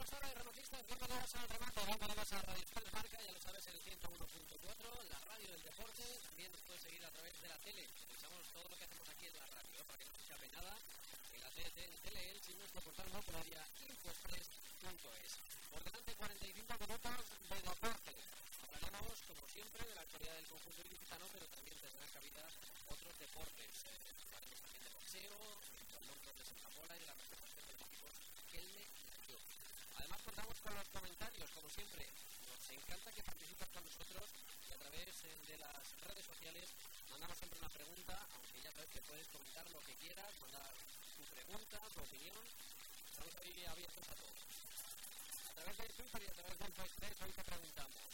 Buenas horas, rematistas, bienvenidos al remate, bienvenidos a Radio Euskal Marca, ya lo sabes, en el 101.4, la radio del deporte, también nos puedes seguir a través de la tele, revisamos todo lo que hacemos aquí en la radio, para que no se escape nada, en la TDT, en Teleelch, y nuestro portal multimedia infoexpress.es. Por delante 45 minutos de deporte, hablaremos como siempre de la actualidad del conjunto ilicitano, pero también tendrán cabida otros deportes, hablaremos también de boxeo, del Londres de Santa Pola y de la presentación de los equipos Kelme y Ayó. Además contamos con los comentarios, como siempre, nos encanta que participes con nosotros y a través de las redes sociales mandamos siempre una pregunta, aunque ya sabes que puedes comentar lo que quieras, mandar tu pregunta, tu opinión, estamos ahí abiertos a todo. A través de Twitter y a través de InfoExpress hoy te preguntamos,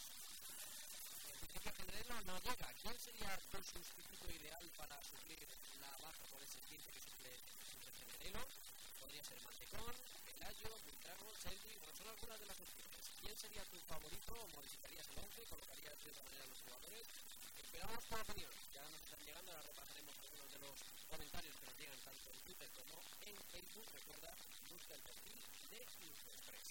el principio general no llega, ¿quién sería tu sustituto ideal para suplir la baja por ese tiempo que suple Generelo? Podría ser Mantecón, Pelayo, Buitrago, Selvi, bueno, son algunas de las opciones. ¿Quién sería tu favorito? ¿Modificarías el 11? ¿Colocarías de otra manera a los jugadores? Esperamos tu opinión. Ya nos están llegando, ahora repasaremos algunos de los comentarios que nos llegan tanto en Twitter como en Facebook. Recuerda, busca el perfil de InfoExpress.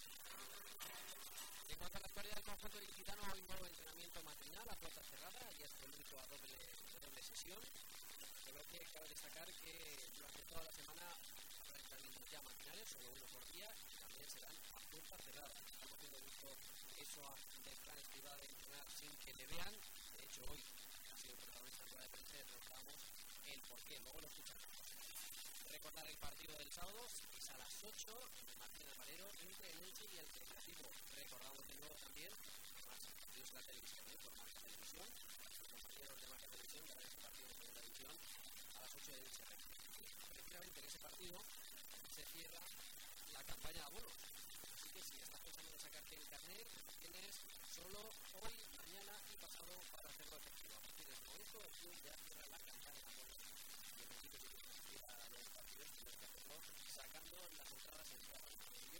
En cuanto a la actualidad del conjunto ilicitano, hay un nuevo entrenamiento matinal a puerta cerrada, ya es el único a doble sesión. Solo que cabe destacar que durante toda la semana habrá entrenamientos ya matinales, solo uno por día, y también serán a puerta cerrada. Estamos viendo mucho eso de planes privados de entrenar sin que te vean. De hecho, hoy ha sido el protagonista en rueda de prensa, preguntamos el porqué, luego lo escucharemos. Recordar el partido del sábado, es a las 8 en el Martín Alvarero entre el Elche y el Recreativo. Recordamos de nuevo también, además partidos de la televisión, por Marca Televisión, los compañeros de Marca Televisión para este partido de segunda división a las 8 de Elche. Precisamente en ese partido se cierra la campaña de abonos. Así que si estás pensando en sacarte el carnet, tienes solo hoy, mañana y pasado para hacerlo efectivo. A partir de este momento, el club ya cierra la campaña de abonos. Y en principio, si quieres ir a los partidos, tienes que hacerlo sacando las entradas en cada partido.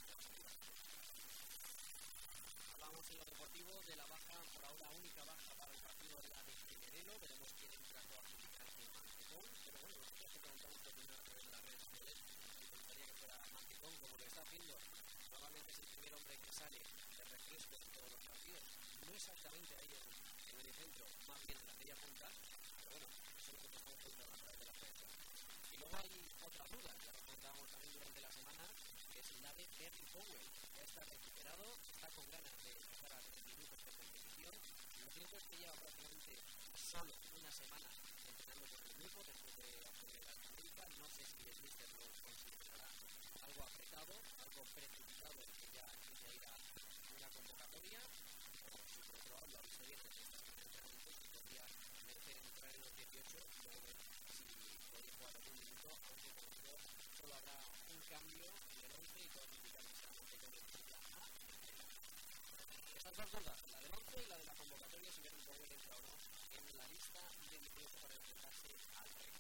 Hablamos en lo deportivo de la baja, por ahora única baja para el partido de la de Generelo. Veremos quién entra a justificar el Mantecón. Pero bueno, nosotros te preguntamos tu opinión a través de las redes sociales. Me gustaría que fuera Mantecón, como lo está haciendo. Normalmente es el primer hombre que sale de refresco en todos los partidos. No exactamente ahí en el centro, más bien en la media punta. Pero bueno, eso es lo que estamos preguntando a través de las redes sociales. Y luego hay otra duda, ya lo comentábamos también durante la semana, que es la de Berry Powell. Ya está recuperado, está con ganas de empezar a tener minutos de competición. Lo cierto es que lleva prácticamente solo una semana entrenando con el grupo después de obtener la América. No sé si el míster lo considerará algo apretado, algo precipitado en que ya empiece a ir a una convocatoria, o si por otro lado lo aviso bien desde estos entrenamientos, que podría merecer entrar en los 18 y luego ver si podría jugar algún minuto, aunque como digo, solo habrá un cambio en el 11 y todos indican que será Mantecón de Villa A. Estas dos dudas, la del 11 y la de la convocatoria, si Berry Powell entra o no en la lista de 18 para enfrentarse al Rey.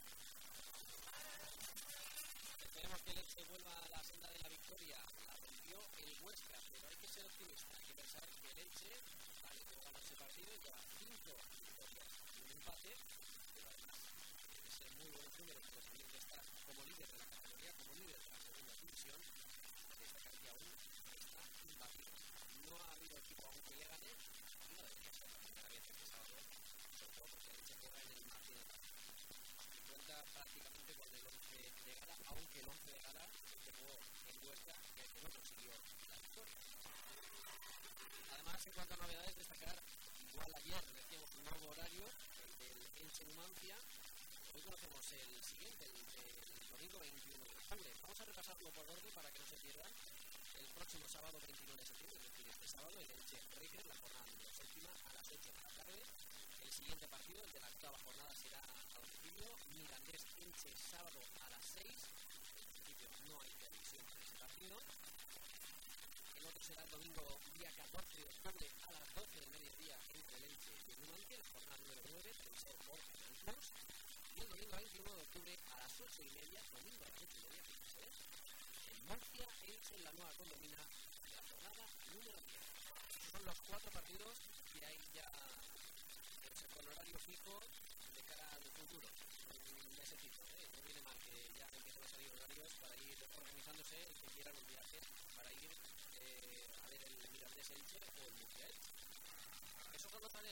Esperemos que el Elche vuelva a la senda de la victoria. La rompió el Huesca, pero hay que ser optimista. Hay que pensar que el Elche, vale, que gana ese partido y lleva 5 victorias y un empate, pero además tiene que ser muy buenos números para conseguir que está como líder de la categoría, como líder de la segunda división. Destacar que aún está imbatido. No ha habido equipo aún que le gane, y no debería ser la primera vez este sábado, sobre todo porque el Elche juega en el Martín Alvarero. Cuenta prácticamente con el 11 de gala, aunque el 11 de gala se jugó en Huesca, que no consiguió la victoria. Además, en cuanto a novedades, destacar, igual ayer decíamos un nuevo horario, el del Elche Numancia. Hoy conocemos el siguiente, el domingo 21 de octubre. Vamos a repasarlo por orden para que no se pierdan. El próximo sábado 29 de septiembre, es decir, este sábado, el Elche River, la jornada número 7 a las 8 de la tarde. El siguiente partido, el de la octava jornada, será a domicilio. Mirandés Elche, sábado a las 6. En principio no hay televisión para ese partido. El otro será el domingo día 14 de octubre a las 12 del mediodía entre el Elche y el Numancia, la jornada número 9, televisor por Canal Plus. Y el domingo 21 de octubre a las 8:30, domingo a las 8:30, fíjense, en Murcia, Elche en la nueva condomina de la jornada número 10. Son los 4 partidos que hay ya con horario fijo de cara al futuro. Un mesecito, no viene mal que ya empiecen a salir horarios para ir organizándose el que quiera los viajes, para ir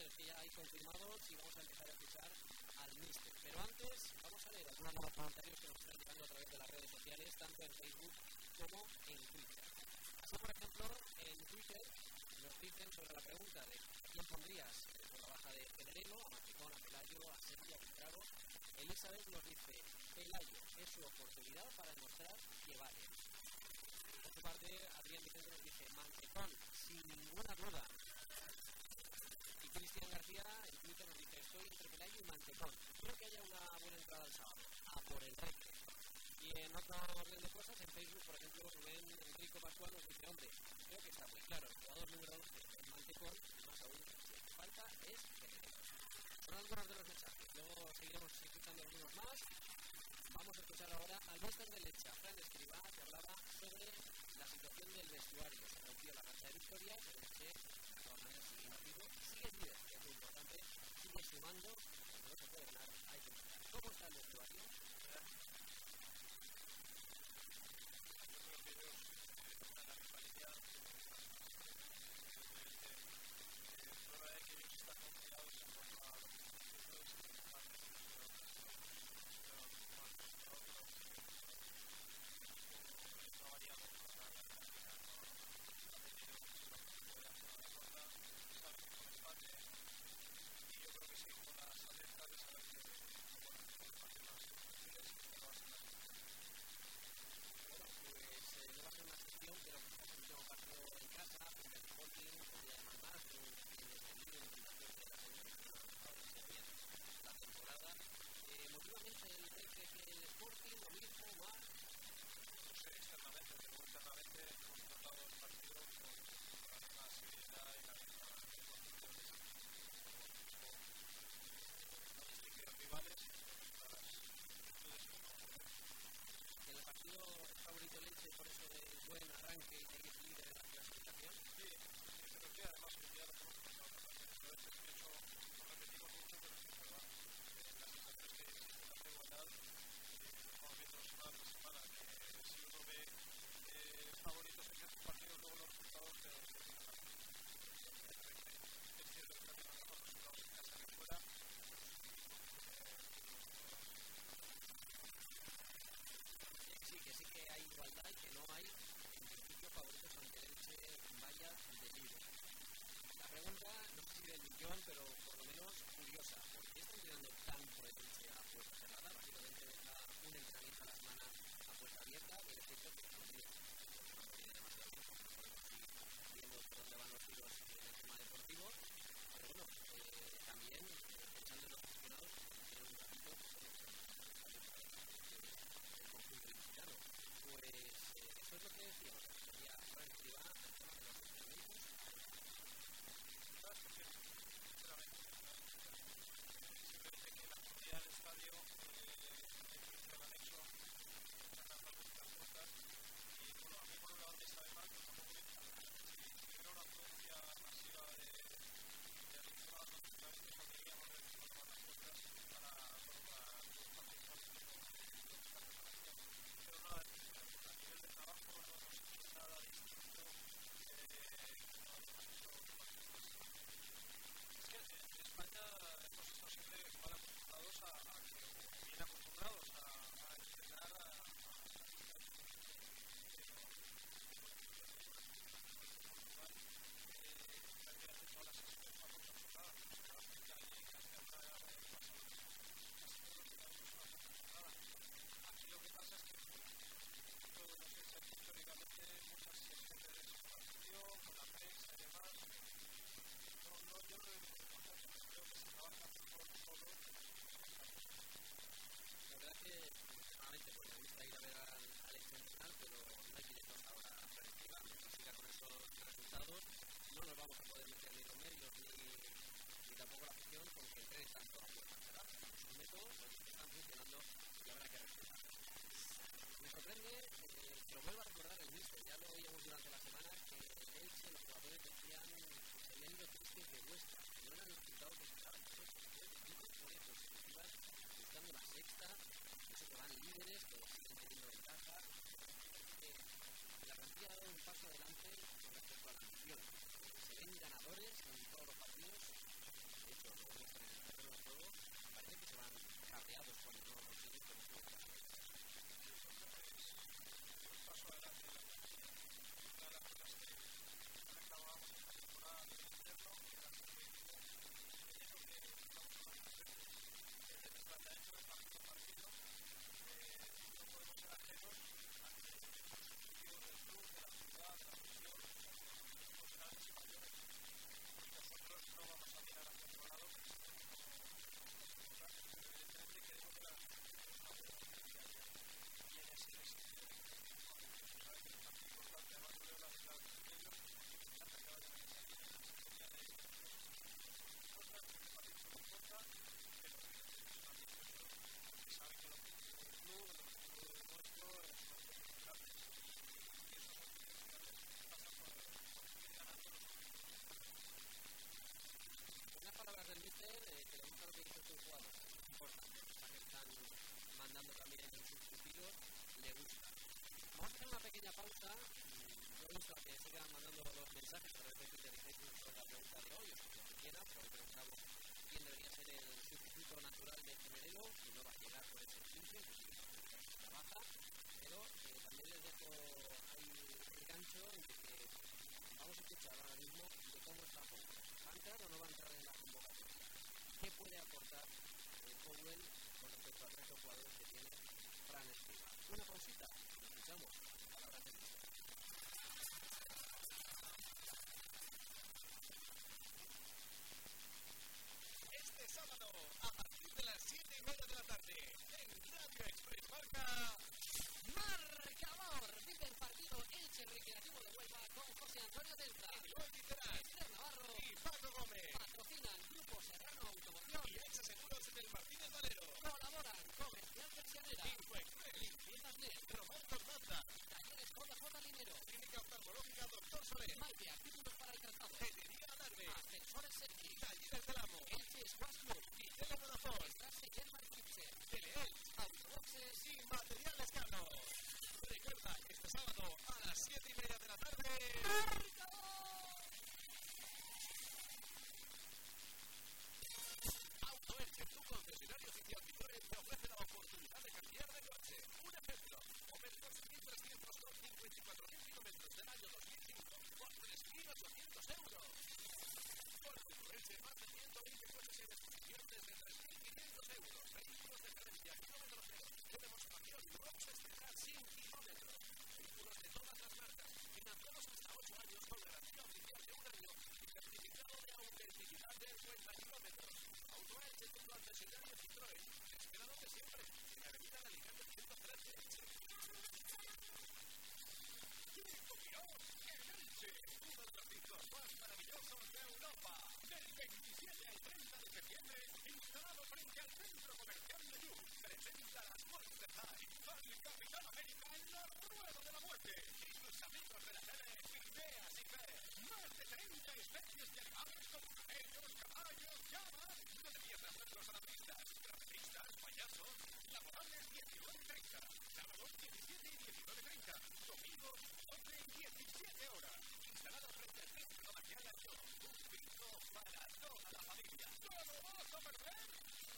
es que ya hay confirmados y vamos a empezar a escuchar al míster. Pero antes vamos a leer algunos de los comentarios que nos están llegando a través de las redes sociales, tanto en Facebook como en Twitter. Así, por ejemplo, en Twitter nos dicen sobre la pregunta de ¿a quién pondrías por la baja de Pedrero, a Marticón, a Pelayo, a Sevilla, a Buitrago? Elizabeth nos dice Pelayo es su oportunidad para demostrar que vale. Por su parte, Adrián Vicente nos dice Mantecón, sin ninguna duda. Y Cristian García en Twitter nos dice estoy entre Pelayo y Mantecón. Creo que haya una buena entrada el sábado, a por el Recre. Y en otro orden de cosas, en Facebook, por ejemplo, Rubén Enrico Pascual nos dice hombre, creo que está muy claro, el jugador número 11 es Mantecón, y más aún, lo que falta es Pedrero. Son algunos de los mensajes, luego seguiremos escuchando algunos más. Vamos a escuchar ahora al máster de Leche, Fran Escribá, que hablaba sobre la situación del vestuario. Se rompió la racha de victoria, pero Leche, de todas maneras, sigue activo, sigue líder, que es muy importante, sigue sumando, cuando no se puede ganar, hay que ganar. ¿Cómo está el vestuario? Yo creo que ellos están en la misma línea. Prueba de que ellos están confiados en cuanto a los institutos que están no variamos para la práctica, no ha tenido mucho tiempo de hacer una ronda, sabe que con empate y yo creo que sí, con las alertas de saber que bueno, el empate más difíciles y que no va a ser la misma. Bueno, pues no va a ser una sesión, pero quizás el último partido en casa, con el Sporting, podría llamar más, un libre en situación de la segunda que no ha estado bien la temporada. Emotivamente el Recre que el Sporting, lo mismo, más. No sé, externamente, pero internamente hemos tratado el partido con la misma seriedad y la misma condiciones. No distinguir rivales y nuestras virtudes y capacidades. El partido favorito Leche por eso del buen arranque y de ir líder en la clasificación. Sí, pero que además hoy día lo hemos comentado otras veces. A veces pienso, lo repetimos mucho, pero es que es verdad. Las situaciones que existen en la igualdad, lo estamos viendo semana tras semana, que si uno ve favoritos en ciertos partidos, luego los resultados te dicen la misma. Es cierto que está teniendo mejores resultados en casa que fuera. Sí que hay igualdad y que no hay en principio favoritos aunque Leche vaya de líder. La pregunta, no sé si del millón, pero por lo menos curiosa, ¿por qué están tirando tanto de Leche a puerta cerrada? Básicamente deja un entrenamiento a la semana a puerta abierta, que es cierto que no tiene demasiado tiempo, no podemos ir viendo por dónde van los tiros en el tema deportivo, pero bueno, también pensando en los aficionados, tienen un ratito, el conjunto mexicano. Pues eso es lo que decíamos, sería Frank Escribá el tema de los entrenamientos. ¿Sabes por qué? Sinceramente, simplemente que la comunidad del estadio el anexo están dando muchas cosas y bueno, a mí por un lado me sabe mal, pero tampoco me sabe mal. Si hubiera una afluencia masiva de aficionados a los entrenamientos, no queríamos realizar todas las cosas para los participantes de lo que está preparación. Pero nada de eso. A nivel de trabajo no hemos hecho nada distinto. No hemos hecho es que en España hemos estado siempre mal acostumbrados bien acostumbrados a entrenar a prácticamente todas las sesiones vamos a jornada, y casi hasta casi todos los entrenamientos una jornada. Aquí lo que pasa es que todo lo que se ha hecho históricamente muchas sesiones de información con la prensa y demás. No, yo no lo digo por importancia, pero creo que se trabaja mejor todo. La verdad es que, personalmente, pues me gusta ir a ver al Extremadura, pero no hay que ir hasta ahora a Frestiva. Si siga con esos resultados, no nos vamos a poder meter ni los medios ni tampoco la afición con que entrenen tanto a puerta cerrada. Sus métodos están funcionando y habrá que respetarlos. Me sorprende que lo vuelva a recordar el míster. Ya lo oíamos durante la semana que el Elche, los jugadores decían que se habían ido tristes de Huesca, que no eran los resultados que esperaban. Consecutivas, buscando la sexta, eso que van líderes, que siguen teniendo ventaja. La plantilla ha dado un paso adelante con respecto a la ambición. Se ven ganadores en todos los partidos. eso, lo muestran en el terreno de juego, parece que se van cabreados cuando no lo consiguen, pero no es así. Un paso adelante en la plantilla. Una de las cosas que reclamábamos esta temporada de invierno era que es lo que estamos hablando desde el planteamiento de partido a partido. No podemos ser ajenos ante los objetivos del club, de la ciudad, de la afición, los grandes y mayores. Y nosotros no vamos a mirar hacia otro lado, pero evidentemente queremos que la y en ese sentido sabes que es tan importante. Además yo veo las declaraciones de ellos, me encanta que vayan a esa línea, en esa sintonía de cosas que me parecen muy cortas, pero que saben que el objetivo del club, el objetivo nuestro es grande, y esos objetivos grandes pasan por seguir ganando los objetivos. Unas palabras del míster, que le gusta lo que dice sus jugadores, es importante, los mensajes que están mandando también en sus pupilos, le gusta. Vamos a hacer una pequeña pausa. Me gusta que sigan mandando los mensajes a través de Twitter y Facebook sobre la pregunta de hoy, o sobre lo que quiera, pero hoy preguntamos quién debería ser el sustituto natural de Generelo, si no va a llegar por ese 15, que trabaja, pero también les dejo ahí el gancho en que vamos a escuchar ahora mismo de cómo está Powell. ¿Va a entrar o no va a entrar en la convocatoria? ¿Qué puede aportar Powell con respecto al resto de jugadores que tiene Fran Escribá? Una pausita, lo escuchamos. Palabras del míster. Este sábado, a partir de las 7:30 de la tarde, en Radio Express Marca, Marcador. Vive el partido Elche Recreativo de Huelva con José Antonio Tenza, Eloy Literal Esther Navarro y Paco Gómez. Patrocinan Grupo Serrano Automoción Y Exa Seguros en el Martínez Valero. Colaboran Comercial Persianera, Infoexpress, Limpiezas Net, Roberto Mazda, Talleres JJ Linero, Clínica Oftalmológica Doctor Soler, Maite, artículos para el calzado, Tenería Alarme, Ascensores Sergi, Talleres del Amo, Elche Squash Club, y Tele Vodafone, Estrase Germán Kitchen, Teleel Autoboxes y Materiales Cano. Recuerda, este sábado a las 7:30 de la tarde. Auto Elche, tu concesionario oficial Citroën, te ofrece la oportunidad de cambiar de coche. Un ejemplo, Opel Corsa 1300 con 54.000 kilómetros del año 2005 por 3.800 euros. Con Auto Elche, más de 120 coches en exposición desde 3.500 euros. Vehículos de gerencia, kilómetro cero, de demostración, Rox Estrenar sin kilómetros. Vehículos de todas las marcas, financiados hasta 8 años con garantía oficial de 1 año y certificado de autenticidad de 50 kilómetros. Auto Elche, tu concesionario Citroën, espera donde siempre, en la avenida de Alicante 113, Elche. Copión en Elche, uno de los discos más maravillosos de Europa. Del 27 al 30 de septiembre, instalado frente al Centro Comercial Menú, presenta las Monster High, al Capitán América en la Rueda de la Muerte. Y sus amigos de la tele, Ideas y Fe. Más de 30 especies de animales como camellos, caballos, llamas. No te pierdas nuestros analistas, trapecistas, payasos. Laborables 19:30, sábados 17 y 19:30, domingos 12 y 17 horas. Instalado frente al Centro Comercial Ancho, un piso para toda la familia. ¿No lo vas a perder?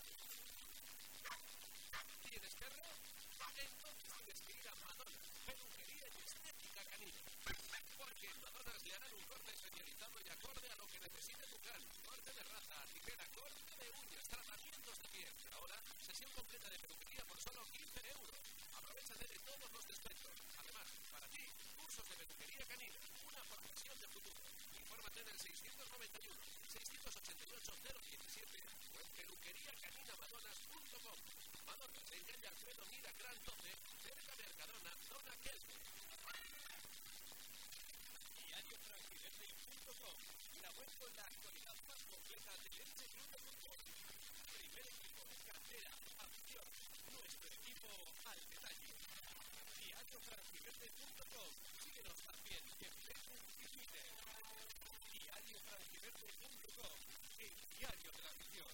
¿Tienes perro? Entonces tienes que ir a Madonna, peluquería y estética canina. Porque en Madonna le harán un corte especializado y acorde a lo que necesite tu can. Corte de raza, tijera, corte de uñas, tratamientos de piel. Ahora, sesión completa de peluquería por solo 15 euros. Aprovéchate de todos los descuentos. Además, para ti, cursos de peluquería canina, una profesión de futuro. Infórmate en el 691 688 017 o en peluqueriacaninamadonnas.com. Madonna, en calle Alfredo Mira Gran 12, cerca de Mercadona, zona Kelme. DiarioFranquiverde.com, la web con la actualidad más completa del Elche Club de Fútbol. Primer equipo, cantera, afición, nuestro equipo al detalle. DiarioFranquiverde.com, síguenos también en Facebook y Twitter. DiarioFranquiverde.com, el diario de la afición.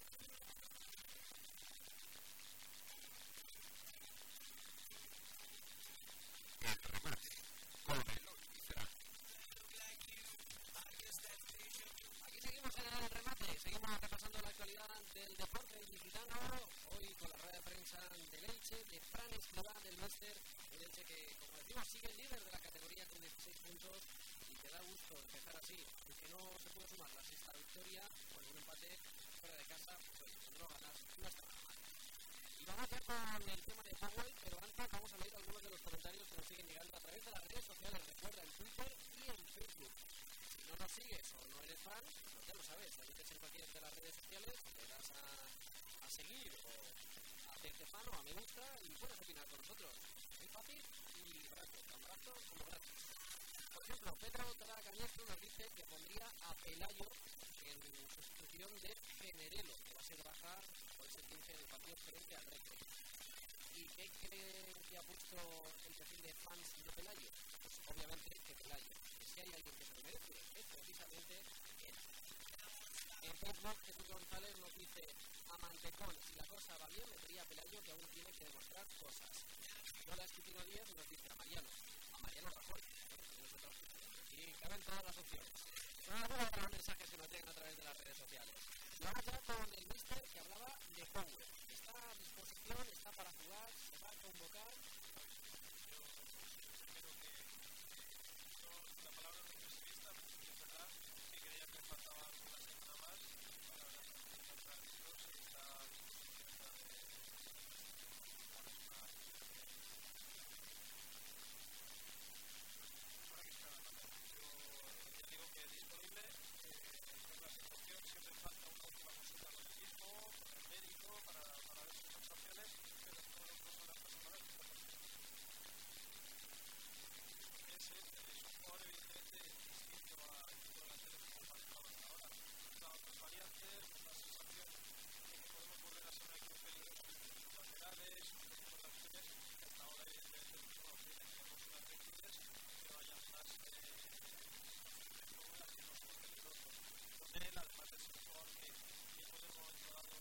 El remate con Eloy Literal. Aquí seguimos en el remate, seguimos repasando la actualidad del deporte ilicitano, hoy con la rueda de prensa del Elche, de Fran Escribá del Máster, un Elche que, como decimos, sigue el líder de la categoría con 16 puntos y que da gusto empezar así, aunque no se pudo sumar la sexta victoria, con un empate fuera de casa, pues no ganas, no está nada mal. Y vamos ya con el tema de Powell, pero antes vamos a leer algunos de los comentarios que nos siguen llegando a través de las redes sociales, recuerda, en Twitter y en Facebook. Si no nos sigues o no eres fan, pues ya lo sabes, ahí en cualquiera de las redes sociales, le das a seguir o a hacerte fan o a me gusta y puedes opinar con nosotros. Muy fácil y barato, tan barato como gratis. Por ejemplo, Pedro Cañastro nos dice que pondría a Pelayo en sustitución de Generelo, que va a ser baja por ese 15 del partido frente al Recre. ¿Y qué creen que ha puesto el perfil de fans de Pelayo? Pues obviamente que Pelayo, que si hay alguien que se lo merece, es precisamente él. En Facebook, Jesús González nos dice: a Mantecón, si la cosa va bien, metería a Pelayo, que aún tiene que demostrar cosas. Lola Esquitino 10 nos dice a Mariano Rajoy. Y caben todas las opciones. Vamos a ver los mensajes que nos llegan a través de las redes sociales. Y vamos ya con el míster que hablaba de Powell. ¿Está a disposición? ¿Está para jugar? ¿Se va a convocar? Yo creo que la palabra no es pesimista, es verdad que creía que faltaba una semana más para encontrar títulos y está a disposición de para que se haga nada. Yo ya digo que es disponible, con la situación siempre falta una última consulta con el equipo, con el médico, para ver sus sensaciones, pero todo lo que son las personas es un jugador evidentemente distinto al equipo delantero que hemos manejado hasta ahora. Nos da otras variantes, nos da sensación de que podemos volver a ser un equipo peligroso en los laterales, un equipo de opciones que hasta ahora evidentemente no lo tiene. Tenemos unas virtudes, pero hay algunas opciones en las que no somos peligrosos. Con él, además de ser un jugador que puede en un momento dado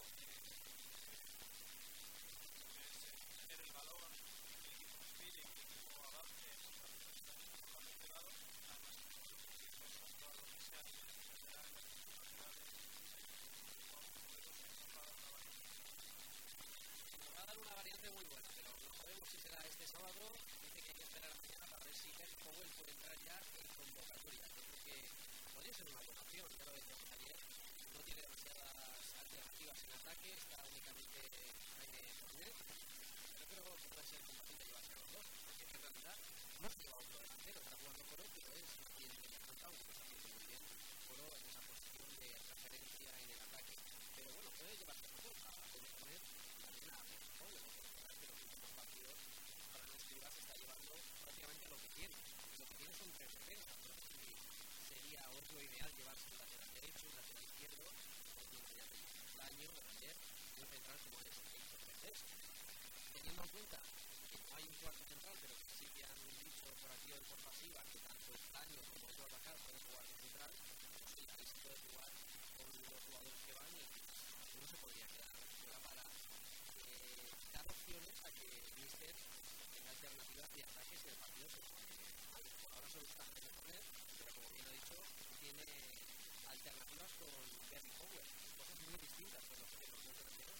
tener el balón, el equipo respire, el equipo avance, lado, además que son jugadores que sean laterales, Nos va a dar una variante muy buena, pero no sabemos si será este sábado. Dice que hay que esperar a mañana para ver si Gary Powell puede entrar ya en convocatoria. Yo creo que podría ser una buena opción, ya lo decíamos ayer. No tiene demasiadas alternativas en ataque, está únicamente Jaime Fornet. Yo creo que puede ser compatible llevarse a los dos, porque en realidad no se lleva otro delantero, está jugando Coro, pero es quien le encanta, aunque está haciendo muy bien Coro en esa posición de referencia en el ataque. Pero bueno, puede llevarse a los dos, puede poner también a Powell, porque los últimos partidos para no escribir se está llevando prácticamente lo que tiene. Lo que tiene son tres defensas, no sé si sería o es lo ideal llevarse un lateral derecho, un lateral izquierdo, o tiene ya el año de ayer, un central como es el francés. Teniendo en cuenta que no hay un cuarto central, pero que sí que han dicho por activa y por pasiva que tanto el año como el Bacar pueden jugar de central, pues sí, ahí se puede jugar con los jugadores que van y uno se podría quedar fuera para dar opciones a que el míster tenga alternativas de ataque si el partido se pone mal. Por ahora solo está en el poner, pero como bien ha dicho, tiene alternativas con Gary Powell, cosas muy distintas de lo que los dos delanteros.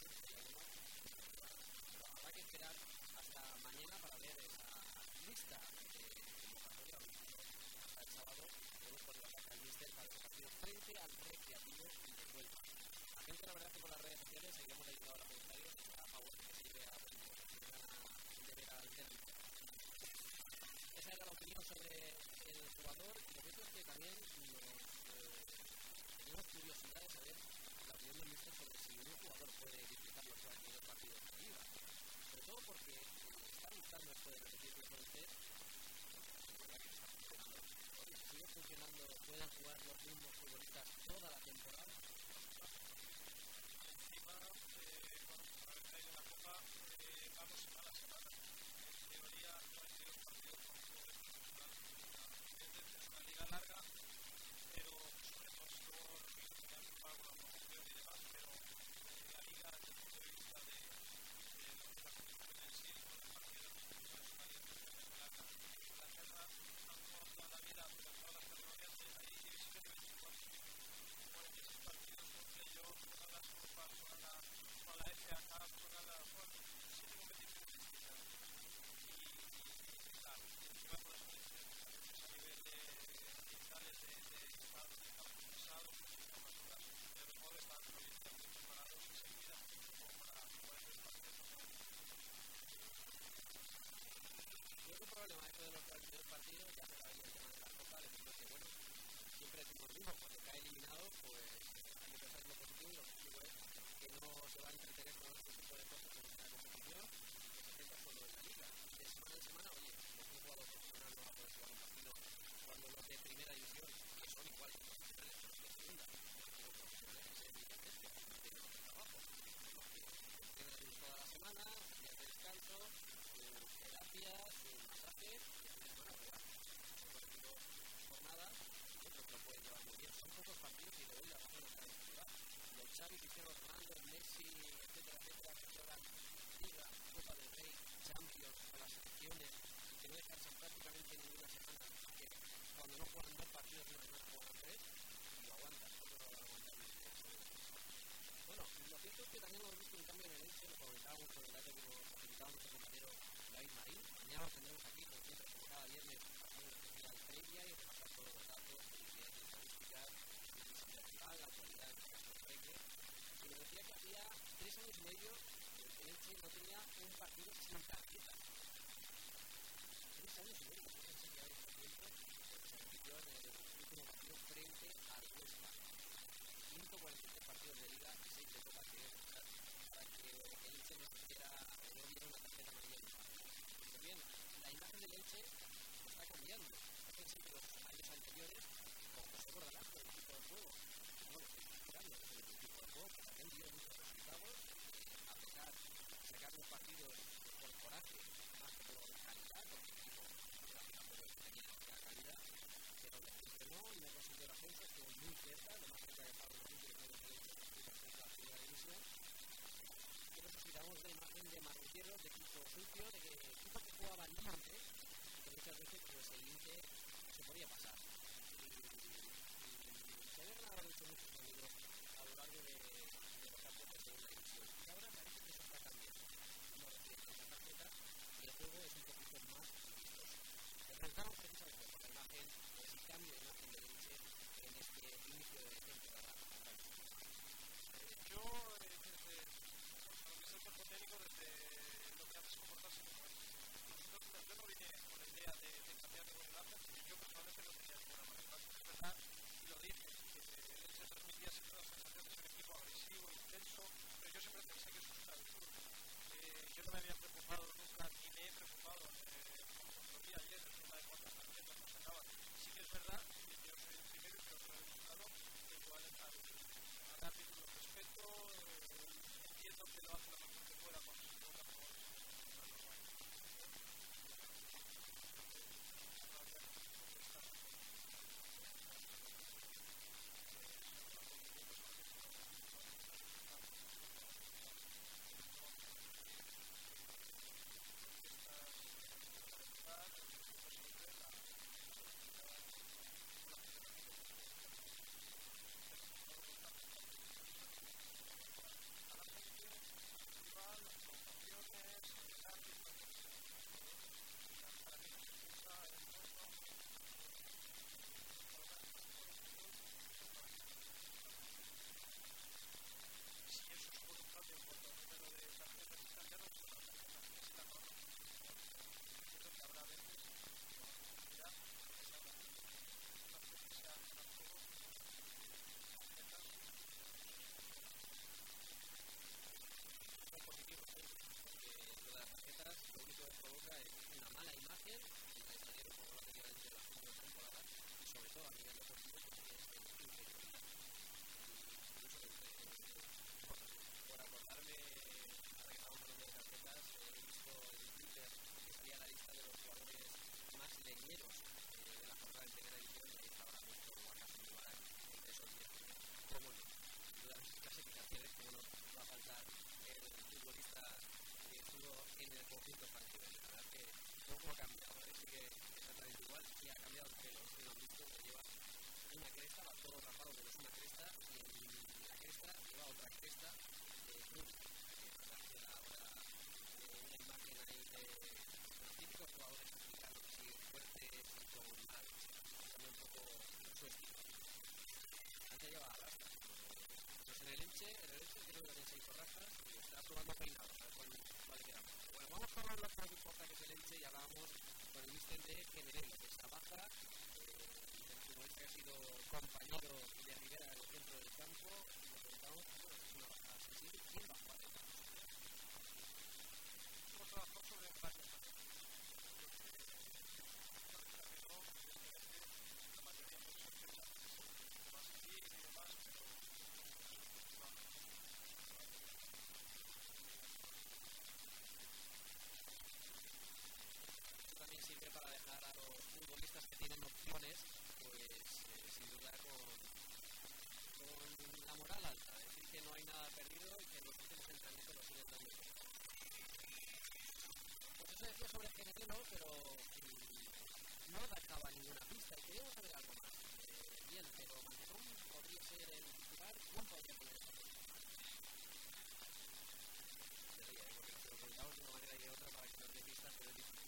Habrá que esperar hasta mañana para ver esa lista de convocatoria hasta el sábado. Podemos poner a sacar el míster para el partido frente al Recreativo y de vuelta. La gente, la verdad, que por las redes sociales seguiremos leyendo ahora comentarios, está a favor de que se lleve a de ver al técnico. Esa era la opinión sobre el jugador y lo cierto es que también tenemos curiosidad de saber la opinión del míster sobre si un jugador puede disfrutar los 42 partidos de liga. Sobre todo porque está buscando esto de repetir los 11, porque que está funcionando. Oye, si sigue funcionando, ¿pueden jugar los mismos futbolistas toda la temporada? Encima, bueno, por haber traído la copa, vamos semana a semana. En teoría, no han sido partidos con clubes profesionales. Es una liga larga, pero sobre todo por la promoción y demás, pero la liga desde el punto de vista de lo que es la competición en sí, con los partidos es una liga especialmente larga. Inglaterra han jugado toda la vida, pero todas las categorías, hay divisiones de 24 equipos, 46 partidos. mismo, cuando cae eliminado, pues hay que pensar en lo positivo, y lo positivo es que no se va a entretener con este tipo de cosas en esta competición, que se centra solo en la liga. De semana en semana, oye, pues un jugador profesional no va a poder jugar un partido cuando los de primera división, que son igual que profesionales, los de segunda, los profesionales que se dedican a esto, no tienen otro trabajo, tienen toda la semana, días de descanso, sus terapias, sus masajes, y el fin de semana jugar. Son partidos jornadas, yo creo que lo pueden llevar muy bien. Son pocos partidos y le doy la razón a cada individual. Los Xavi, Cristiano Ronaldo, Messi, etcétera, etcétera, que juegan Liga, Copa del Rey, Champions, a las selecciones, y que no descansan prácticamente ninguna semana, que cuando no juegan 2 partidos en una semana juegan 3, y lo aguantan, no lo van a aguantar ni siquiera. Bueno, lo cierto es que también hemos visto un cambio en el Elche, lo comentábamos con el dato que nos facilitaba nuestro compañero David Marín. Mañana lo tendremos aquí, como siempre, como cada viernes, haciendo una especial previa y repasar todos los datos, publicidades y estadísticas, análisis de rival, la actualidad, en este caso del Peque. Y nos decía que hacía 3 años y medio que el Elche no tenía un partido sin tarjeta. 3 años y medio, fíjense que hay este tiempo, porque se repitió en el último partido frente al Huesca. 143 partidos de Liga y 6 de Copa que debe pasar para que el Elche no diera una tarjeta amarilla en el partido. Pues bien, la imagen del Elche está cambiando. Fíjense que los años anteriores, con José Bordalás, con el equipo de juego, bueno, se está tirando el equipo de juego, que también dio muchos resultados, a pesar de sacar los partidos por coraje, más que por la calidad, porque el equipo tampoco tenía la calidad, pero le funcionó y no consiguió el ascenso, estuvo muy cerca, lo más cerca de Pablo Rodríguez de los de la primera división. Pero necesitamos la imagen de marrulleros, de equipo sucio, de equipo que jugaba límite, y que muchas veces pues el límite se podía pasar. Y se habían ganado muchos amigos a lo largo de los campos de segunda división. Y ahora parece que eso está cambiando. No reciben tanta tarjeta y el juego es un poquito más vistoso. Arrancamos precisamente por la imagen, por ese cambio de imagen de Elche en este inicio de temporada. Yo, desde lo que es el cuerpo técnico, desde lo que hace es comportarse como es. Yo no vine con la idea de cambiar ninguna imagen, yo personalmente no tenía ninguna mala imagen. Es verdad, y lo dije, que él se transmitía siempre la sensación de ser un equipo agresivo, intenso, pero yo siempre pensé que eso es un absurdo. Yo no me había preocupado nunca, ni me he preocupado, como lo vi ayer, el tema de cuántas tarjetas nos sacaban. Sí que es verdad que yo soy el primero y creo que lo he demostrado, que igual al árbitro lo respeto, entiendo que lo hace lo mejor que pueda cuando se toca por ha sido compañero de Rivera en el centro del campo, y le preguntamos, bueno, es una baja sensible, ¿quién va a jugar en la posición? Hemos trabajado sobre varias facetas. La mayoría puede ser que más así y demás, pero también sirve para dejar a los futbolistas que tienen opciones, pues sin duda con la moral alta, es decir, que no hay nada perdido y que los últimos entrenamientos lo siguen dando. Pues eso decía sobre Genelero, pero no dejaba ninguna pista y queríamos saber algo más. Bien, pero Manzón podría ser el titular, ¿quién podría poner esa posición? Sería, porque nos lo preguntamos de una manera y de otra para que nos dé pistas, pero es difícil.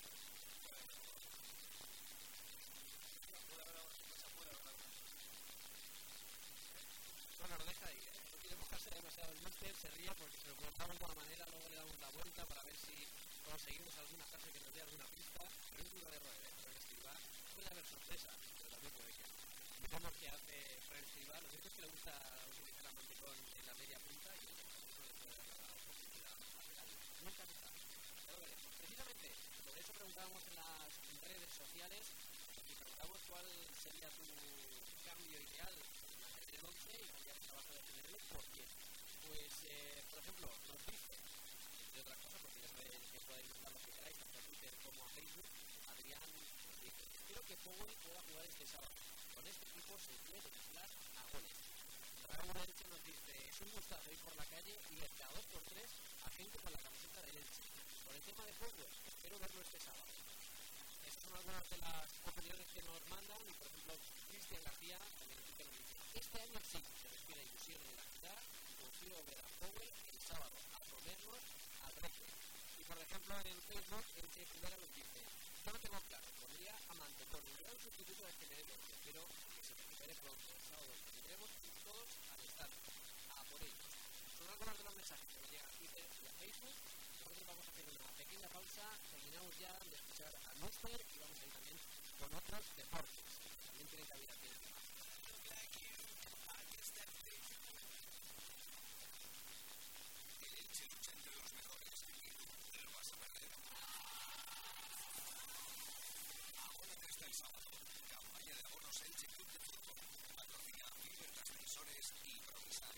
Bueno, lo deja ahí, no quiere buscarse demasiado el míster, se ríe porque se lo preguntamos de una manera, luego le damos la vuelta para ver si conseguimos alguna frase que nos dé alguna pista. No es duro de roer, pero en Escribá puede haber sorpresa, pero también puede que no. Digamos que hace Fran Escribá, lo cierto es que le gusta utilizar a Mantecón en la media punta y eso le puede dar la oportunidad lateral. Nunca se sabe, ya lo veremos. Precisamente, por eso preguntábamos en las redes sociales y preguntamos cuál sería tu cambio ideal en el 11 y cambiar el trabajo de General. ¿Por qué? Pues, por ejemplo, nos dice, de otra cosa, porque ya sabéis que podéis mandar lo que queráis, tanto a Twitter como a Facebook, Adrián nos dice, espero que Powell pueda jugar este sábado. Con este equipo se puede mezclar a goles. Raúl Elche nos dice, es un gustazo ir por la calle y ver cada 2x3 a gente con la camiseta del Elche. Por el tema de Powell, espero verlo este sábado. Estas son algunas de las opiniones que nos mandan y, por ejemplo, Cristian García también nos dice, este año sí, se respira ilusión en la ciudad y confío ver a Powell el sábado, a ponernos al reto. Y, por ejemplo, en el Facebook, Elche Primera nos dice, yo no tengo claro, pondría a Mantecón, un gran sustituto de General, espero que se recupere pronto el sábado, que tendremos todos al estadio, a por ellos. Son algunos de los mensajes que nos llegan a Twitter y a Facebook. Nosotros vamos a hacer una pequeña pausa, terminamos ya de escuchar a Nuster y vamos a ir también con otros deportes, que también tienen cabida aquí en el tema. El Elche lucha entre los mejores y tú te lo vas a perder. Ahora hasta el sábado, campaña de abonos Elche Club de Fútbol, patrocina Fiber Transmisores y Provisar.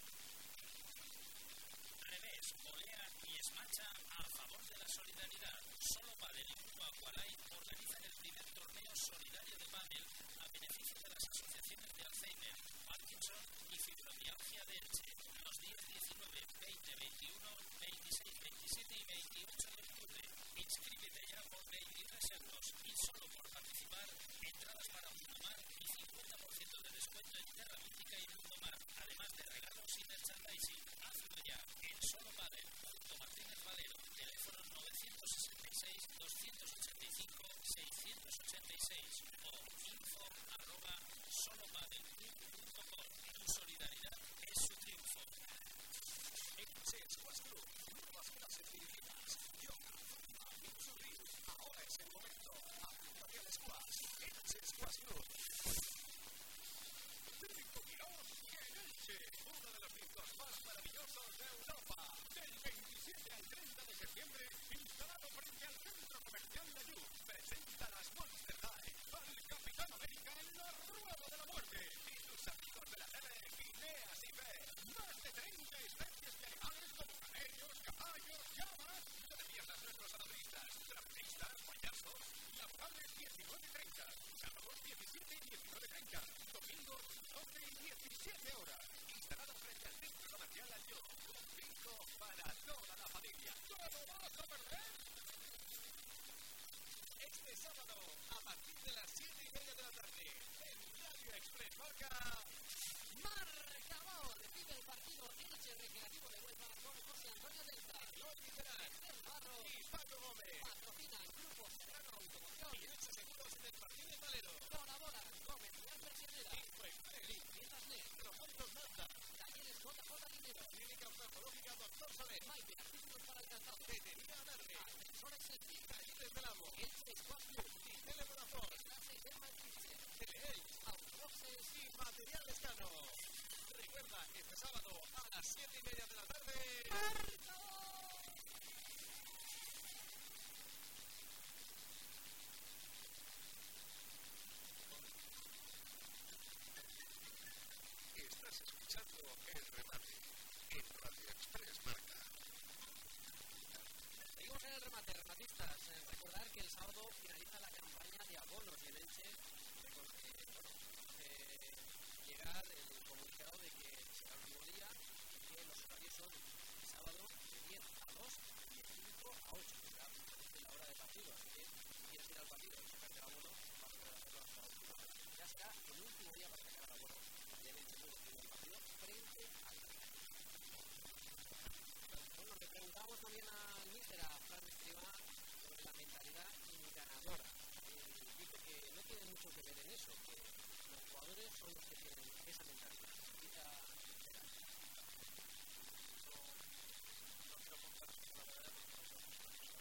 Revés, volea y esmacha a favor de la solidaridad. Solo Padel y Grupo Aqualay organizan el primer torneo solidario de pádel a beneficio de las asociaciones de Alzheimer, Parkinson y fibromialgia de Elche. Los días 19, 20, 21, 26, 27 y 28 de octubre. Inscríbete ya por 23 euros y solo por participar, entradas para Mundomar y 50% de descuento en Terra Mítica y Mundomar, además de regalos y merchandising. Hazlo ya en Solo Padel, junto Martínez Valero, teléfono 965-285-686 o info@solopadel.com. Tu solidaridad es su triunfo. Elche Squash Club, nuevas clases dirigidas. Yoga, Mitsuri. Ahora es el momento. Apúntate al squash. Elche Squash Club. Circo Quirós y el Elche, uno de los circos más maravillosos de Europa. Del 27 al 30 de septiembre, instalado frente al Centro Comercial de Luz, presenta las Monster High al Capitán América en la Rueda de la Muerte. Y tus amigos de la tele, Phineas y Fer. Más de 30 especies de animales como camellos, caballos, llamas. No te pierdas nuestros adoristas, trapecistas, payasos. Laborables 19:30, sábados 17 y 19:30, domingos 12 y 17 horas. Instalado frente al Centro Comercial Año, un circo para toda la familia. ¿Cómo vas a perder? Este sábado, a partir de las 7:30 de la tarde, en Radio Express marca Marcador, vive el partido Elche Recreativo de Huelva con José Antonio Delta, Lori Terán, El Barro y Paco Gómez. patrocinan Grupo Serrano Automoción Y 8 segundos del Martínez Valero. colaboran Comercial Persianera, Infoexpress, Limpiezas Net, Propuntos Nanda, Talleres JJ Dinero, Clínica Oftalmológica Dr. Soler, Maite Artículos para el Calzado, Tetería Verde, Ascensores Selfie, Talleres del Amo, Elche Squash Club, y Televodafone, Enlace Derma Eclipse, Teleelch, Autoboxes y Material Escano. Recuerda, este sábado a las 7:30 de la tarde. Estás escuchando El Remate en Radio Express Marca. Seguimos en el remate, rematistas. Recordar que el sábado finaliza la campaña de abonos y el Elche llegar el comunicado de que será el último día y que los horarios son el sábado de 10 a 2 y de 5 a 8, que será la hora de partido. Así que si quieres ir al partido y sacarte el abono, vas a poder hacerlo hasta la última hora. Ya será el último día para sacar el abono y el Elche puede seguir el partido frente al Real. Bueno, le preguntamos también al míster, a Fran Escribá, sobre la mentalidad ganadora. Dice que no tiene mucho que ver en eso, que los jugadores son los que tienen esa mentalidad. No quiero apuntar sobre la medalla porque no sabemos una cosa.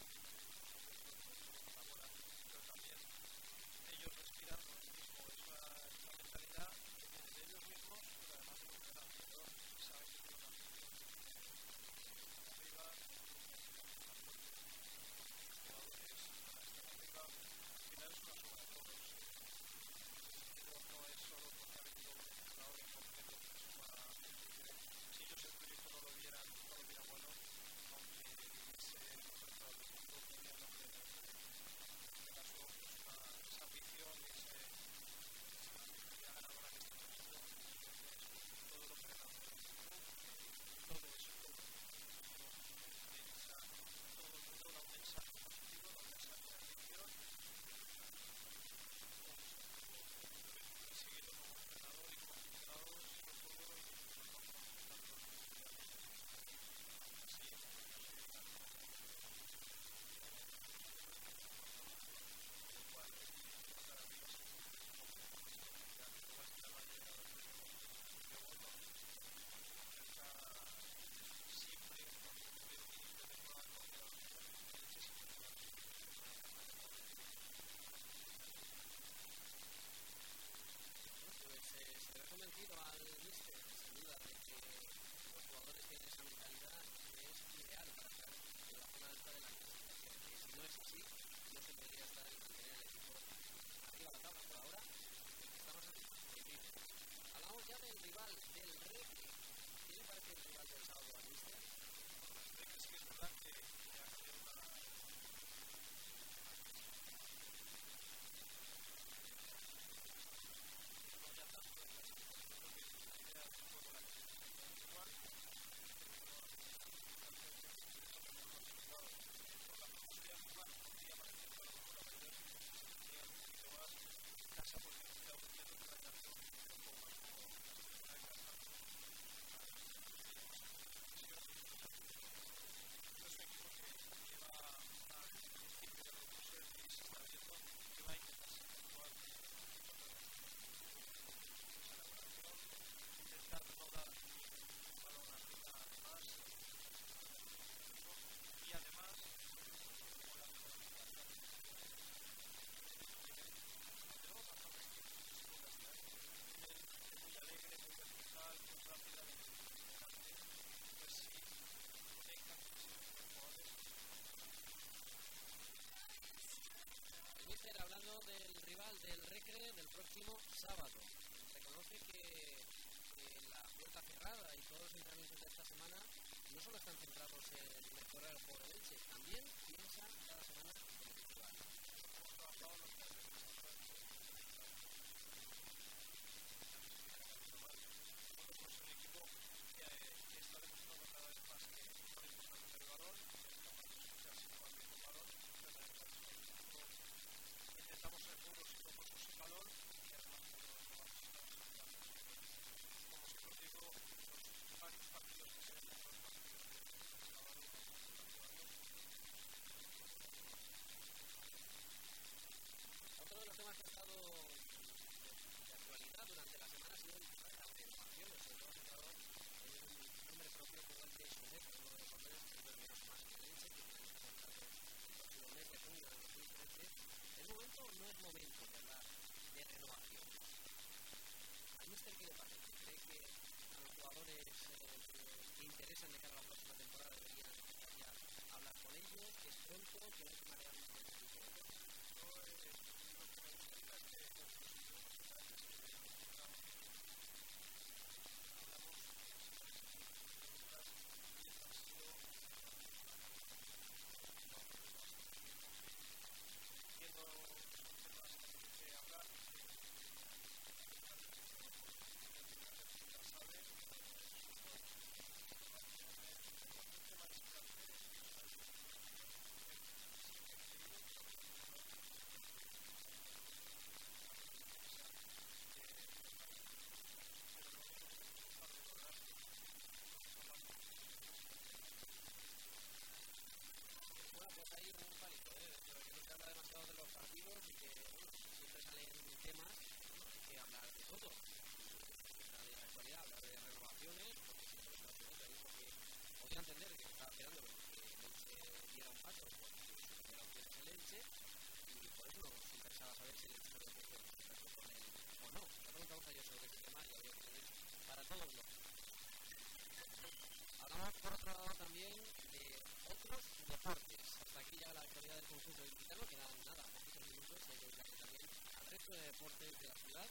Pero también ellos respiran lo mismo. Es la mentalidad que tienen de ellos mismos, pero además de lo que ven alrededor. Saben que tienen una afición arriba, jugadores para estar arriba. Al final es una suma de todos. No es solo porque ha venido un jugador en concreto que suma. Si ellos el proyecto no lo vieran bueno, aunque viviese los resultados del mundo, podrían no creer. En este caso, esa afición y esa mentalidad ganadora que están teniendo, es todo lo que ven alrededor del club, todo eso, todo el mundo da un mensaje positivo, da un mensaje de ambición. Siguiendo como entrenador y como aficionados, sobre todo, y nos vamos a juntar con los estudiantes. Así, lo cual, para mí, es un poco ya que igual que la mayoría de los tenemos, pero bueno, cerca siempre, cuando tuvieron inicio de temporada, porque era Se le ha convencido al míster, sin duda, de que los jugadores tienen esa mentalidad que es ideal para estar en la zona alta de la clasificación. Que si no es así, no se podría estar en mantener el equipo arriba de la tabla. Por ahora, estamos en líder. Hablamos ya del rival, del Recre. ¿Qué le parece el rival del sábado al míster? Es que es verdad que ha cambiado una. No ya tanto en la situación, porque la idea del juego la que es igual, pero mejor resultado. Por la filosofía jugar, podría parecer que a lo mejor la mayoría de los equipos se llegan un poquito más en casa porque se está volviendo con la canción un poco más como la de casa. Es un equipo que lleva al principio de los cursos y se está viendo que va a intentar actuar a la elaboración, intentar no dar un balón arriba más y además con la mejor tenemos bastante equipos es muy alegre, muy vertical, muy rápida, pues sí, conectan con ese tipo de jugadores. El míster hablando del rival del Recre del próximo sábado. Reconoce que la puerta cerrada y todos los entrenamientos de esta semana no solo están centrados en mejorar el juego del Elche, también piensan cada semana en el rival. Hemos trabajado los jugadores que están nosotros es un equipo que está demostrando cada vez más que no es importante tener balón, que es capaz de asociarse con el balón, intentamos ser duros y rocosos sin balón y además vamos a estar como siempre os digo, los varios partidos que se ven en los partidos de sábado Otro de los temas que ha estado de actualidad durante la semana ha sido las renovaciones, sobre todo centrado en un nombre propio como el de Sumet, uno de los hombres que es menos más que el Elche, que tiene que contrato el próximo mes de junio de 2013. ¿Es momento o no es momento de hablar de renovación? ¿al míster qué le parece? ¿Cree que a los jugadores que interesan de cara a la próxima temporada deberían ya hablar con ellos, que es pronto, que no hay que marear mucho este tipo de cosas? Hay un palito, que no se habla demasiado de los partidos y que, bueno, siempre salen temas, bueno, hay que hablar de todo. Está de la actualidad, hablar de renovaciones, porque si el presidente dijo que podía entender que estaba esperando que se diera un paso, porque su primera opción es el Elche, y por eso nos interesaba saber si el Elche había puesto en contacto con él o no. Le preguntamos a ellos sobre este tema y había opciones para todos los. Hablamos por otro lado también de otros deportes. Hasta aquí ya la actualidad del conjunto ilicitano, quedan nada, poquitos minutos y hay que dedicarse también al resto de deportes de la ciudad.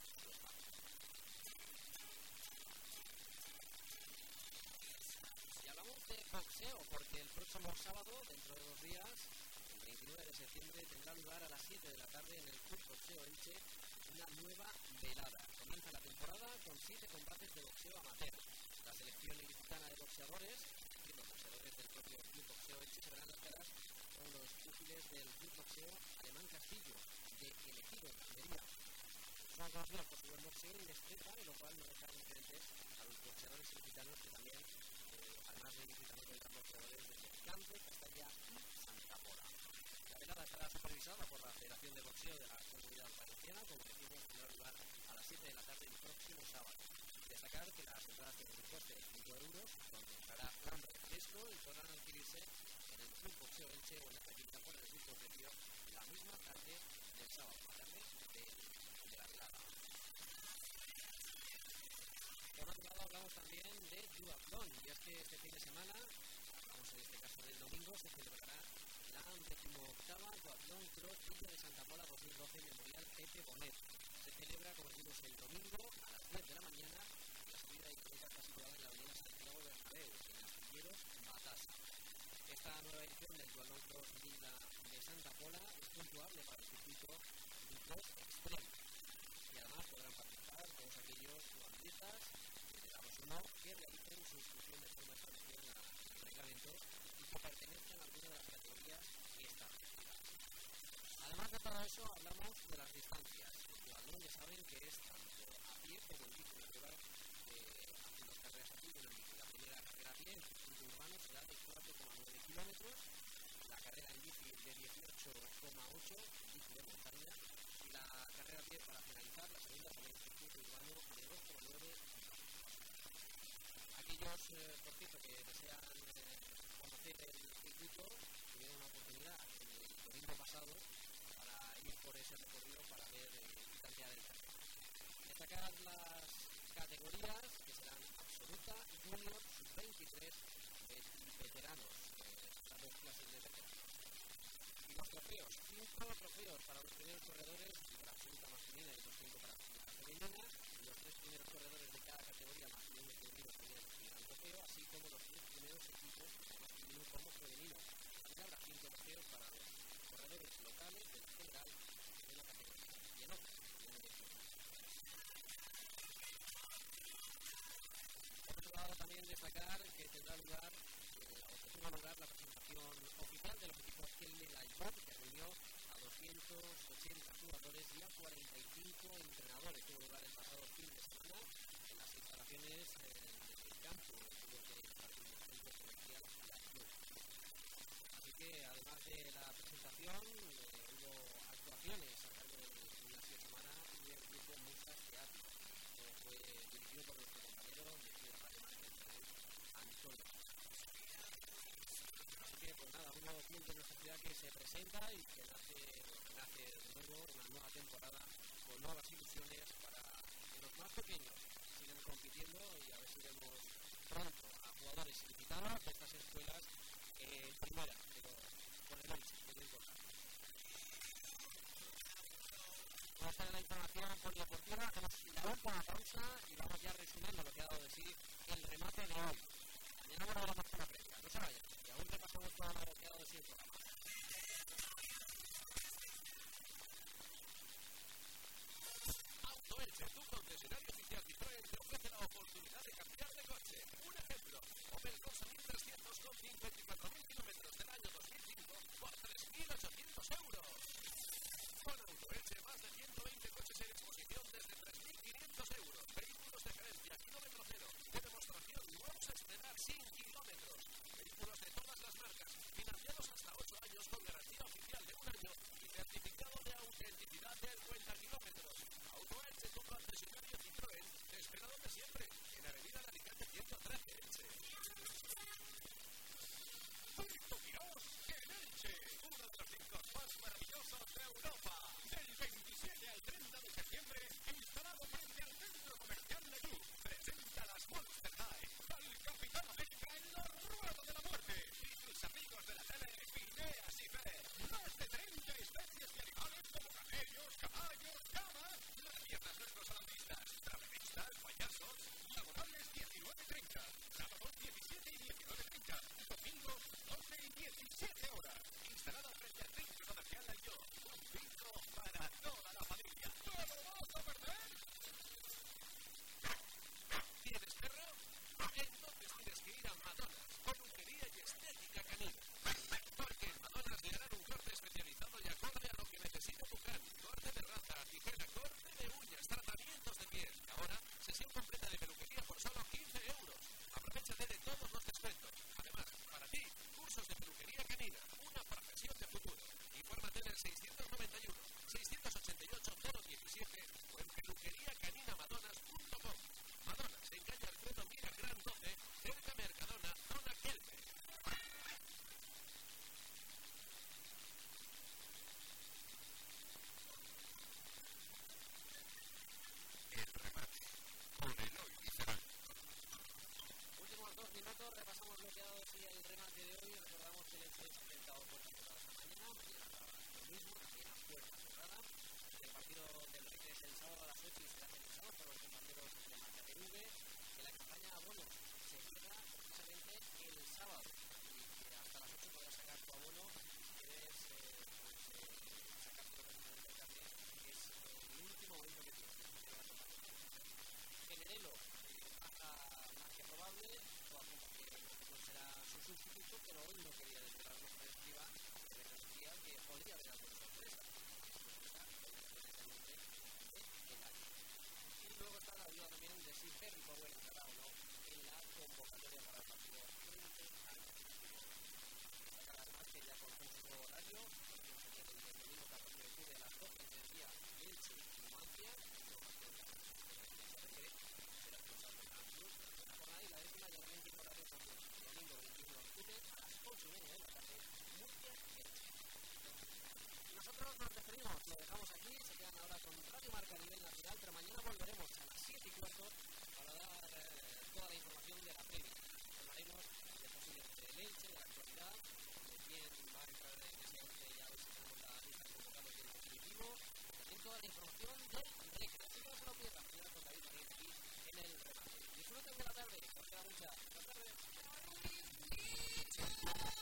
Y hablamos de boxeo, porque el próximo sábado, dentro de 2 días, el 29 de septiembre, tendrá lugar a las 7 de la tarde en el Club Boxeo Elche una nueva velada. Comienza la temporada con 7 combates de boxeo amateur. La selección ilicitana de boxeadores y los boxeadores del propio Club Boxeo Elche se verán las caras con los útiles del Club Boxeo Alemán Castillo de El Ejido, en Almería. Son conocidos por su buen boxeo y destreza, y lo cual no deja indiferentes a los boxeadores ilicitanos que también, además de ilicitanos, tendrán boxeadores desde Campo, Castalla y Santa Pola. La velada estará supervisada por la Federación de Boxeo de la Comunidad Valenciana, como decimos, tendrá lugar a las 7 de la tarde el próximo sábado. Destacar que las entradas tienen un coste de 5 euros, donde entrará plan refresco y podrán adquirirse en el Club Boxeo Elche o en la taquilla por el mismo precio la misma tarde del sábado, la tarde de la velada. Por otro lado, hablamos también de duatlón, y es que este fin de semana, hablamos en este caso del domingo, se celebrará la 18ª Duatlón Cross Villa de Santa Pola 2012 Memorial Pepe Bonet. Se celebra, como decimos, el domingo a las 10 de la mañana. La salida y ruta está situada en la avenida Santiago Bernabéu, en Astilleros, Batasa. Esta nueva edición del Duatlón Cross Villa de Santa Pola es puntuable para el circuito de Cross Extreme, y además podrán participar todos aquellos duatletas de la Rosumó que realicen su inscripción de forma establecida en el reglamento y que pertenezcan a alguna de las categorías establecidas. Además de todo eso, hablamos de las distancias. El duatlón ya saben que es tanto a pie como en bici. La prueba haciendo las carreras a pie y en bici. La primera carrera a pie en circuito urbano será de 4,9 kilómetros, la carrera en bici de 18,8, bici de montaña, y la carrera a pie para finalizar la segunda será en circuito urbano de 2,9 kilómetros. Aquellos, por cierto, que desean conocer el circuito tuvieron una oportunidad el domingo pasado para ir por ese recorrido para ver distancia del terreno. Destacar las categorías que serán absoluta, junior, sub-23 y veteranos, las 2 clases de veteranos. Y los trofeos, 5 trofeos para los primeros corredores de la absoluta masculina y los 5 para la absoluta femenina, y los 3 primeros corredores de cada categoría masculino y femenino recibirán el trofeo, así como los 3 primeros equipos, tanto masculino como femenino. También habrá 5 trofeos para los corredores locales del general de la categoría. Y en otros, por otro lado, también destacar que tendrá lugar la presentación oficial de los equipos Kelme Lightbot, que reunió a 280 jugadores y a 45 entrenadores. Tuvo lugar el pasado fin de semana en las instalaciones del campo del Jardín del Centro Comercial Lightbot. Así que, además de la presentación, hubo actuaciones a cargo del gimnasio Samara y el grupo Musas Teatro. Fue dirigido por nuestro compañero de Radio Marca Antonio. Pues nada, un nuevo club de nuestra ciudad que se presenta y que nace de nuevo una nueva temporada con nuevas ilusiones para que nos más pequeños siguen compitiendo y a ver si vemos pronto a jugadores ilicitanos de estas escuelas en primera, pero con el Elche, que es lo importante. Vamos a ver la información polideportiva, hacemos la última pausa y vamos ya resumiendo lo que ha dado de sí el remate de hoy. Mañana volveremos con la previa, no se vayan, y aún repasamos todo lo que ha dado de sí el programa. Elche, tu concesionario oficial Citroën, te ofrece la oportunidad de cambiar de coche. Un ejemplo, Opel Corsa 1300 con 54.000 kilómetros del año 2005 por 3.800 euros. Con Autoelche, más de 120 coches en exposición desde 3.500 euros. Vehículos de gerencia, kilómetro cero, de demostración, nuevos a estrenar sin kilómetros. Vehículos de todas las marcas, financiados hasta 8 años con garantía oficial de 1 año y certificado de autenticidad del cuenta kilómetros. Autoelche, tu concesionario Citroën, te espera donde siempre, en Avenida de Alicante 113, Elche. Puerto Quirós, en Elche, uno de los 5 más maravillosos de Europa. Del 27 al 30 de septiembre, instalado frente al centro comercial Leyú, presenta las Monster High al Capitán América en la Rueda de la Muerte y sus amigos de la tele, Phineas y Fer. Más de 30 especies de animales como camellos, caballos, llamas, las tierras de nuestros alambristas, travestistas, payasos, laborables 19:30, sábados 17 y 19:30, domingos 12 y 17 horas. Instalada frente al centro comercial Leyó, un bingo para toda la familia. ¿No lo vas a perder? ¿Tienes perro? Entonces tienes que ir a Madonna, peluquería y estética canina. Porque en Madonna le harán un corte especializado y acorde a lo que necesita tu can. Corte de raza, tijera, corte de uñas, tratamientos de piel. Ahora, sesión completa de peluquería por solo 15 euros. Aprovechate de todos los descuentos. Además, para ti, cursos de peluquería canina, una profesión de futuro. Infórmate en el 691 688 017 o en peluqueriacaninamadonas.com. Madonas, en calle Alfredo Mira Gran 12, cerca Mercadona, zona Kelme. El remate, con Eloy Licerán. Últimos 2 minutos, repasamos lo que ha dado sí el remate de hoy. Recordamos que el Elche se ha enfrentado por la esta mañana lo mismo, también a puerta cerrada. El partido del Recre es el sábado a las 8 y será televisado por los compañeros de Marca TV. Que la campaña abono se cierra precisamente el sábado y que hasta las 8 podrás sacar tu abono si quieres sacar tu representante del carnet, que es el último momento que tienes. Generelo baja más que probable, que será su sustituto, pero hoy no quería desvelarnos por encima de la decía que podría haber alguna sorpresa. Y luego está la duda también de si Henry Powell estará o no en la convocatoria para el partido frente al Deportivo. Destacar además que ya conocemos un nuevo horario, el domingo 14 de octubre a las 12 del día, Elche y Numancia, será expulsado de Gran Cruz, la jornada y la décima ya también tiene horario completo. Domingo 21 de octubre a las 8:30 de la tarde, Murcia Elche. Nosotros nos despedimos, lo dejamos aquí, se quedan ahora con Radio Marca a nivel nacional, pero mañana volveremos a las 7:15 para dar toda la información de la previa. Hablaremos de posibles del Elche, de la actualidad, de quién va a entrar en ese 11, ya veis que tenemos la lista de convocados del definitivo, y también toda la información del Recre. Así que no se lo pierdan, mañana con David Marín aquí en el remate. Disfruten de la tarde, os queda mucha. Buenas tardes.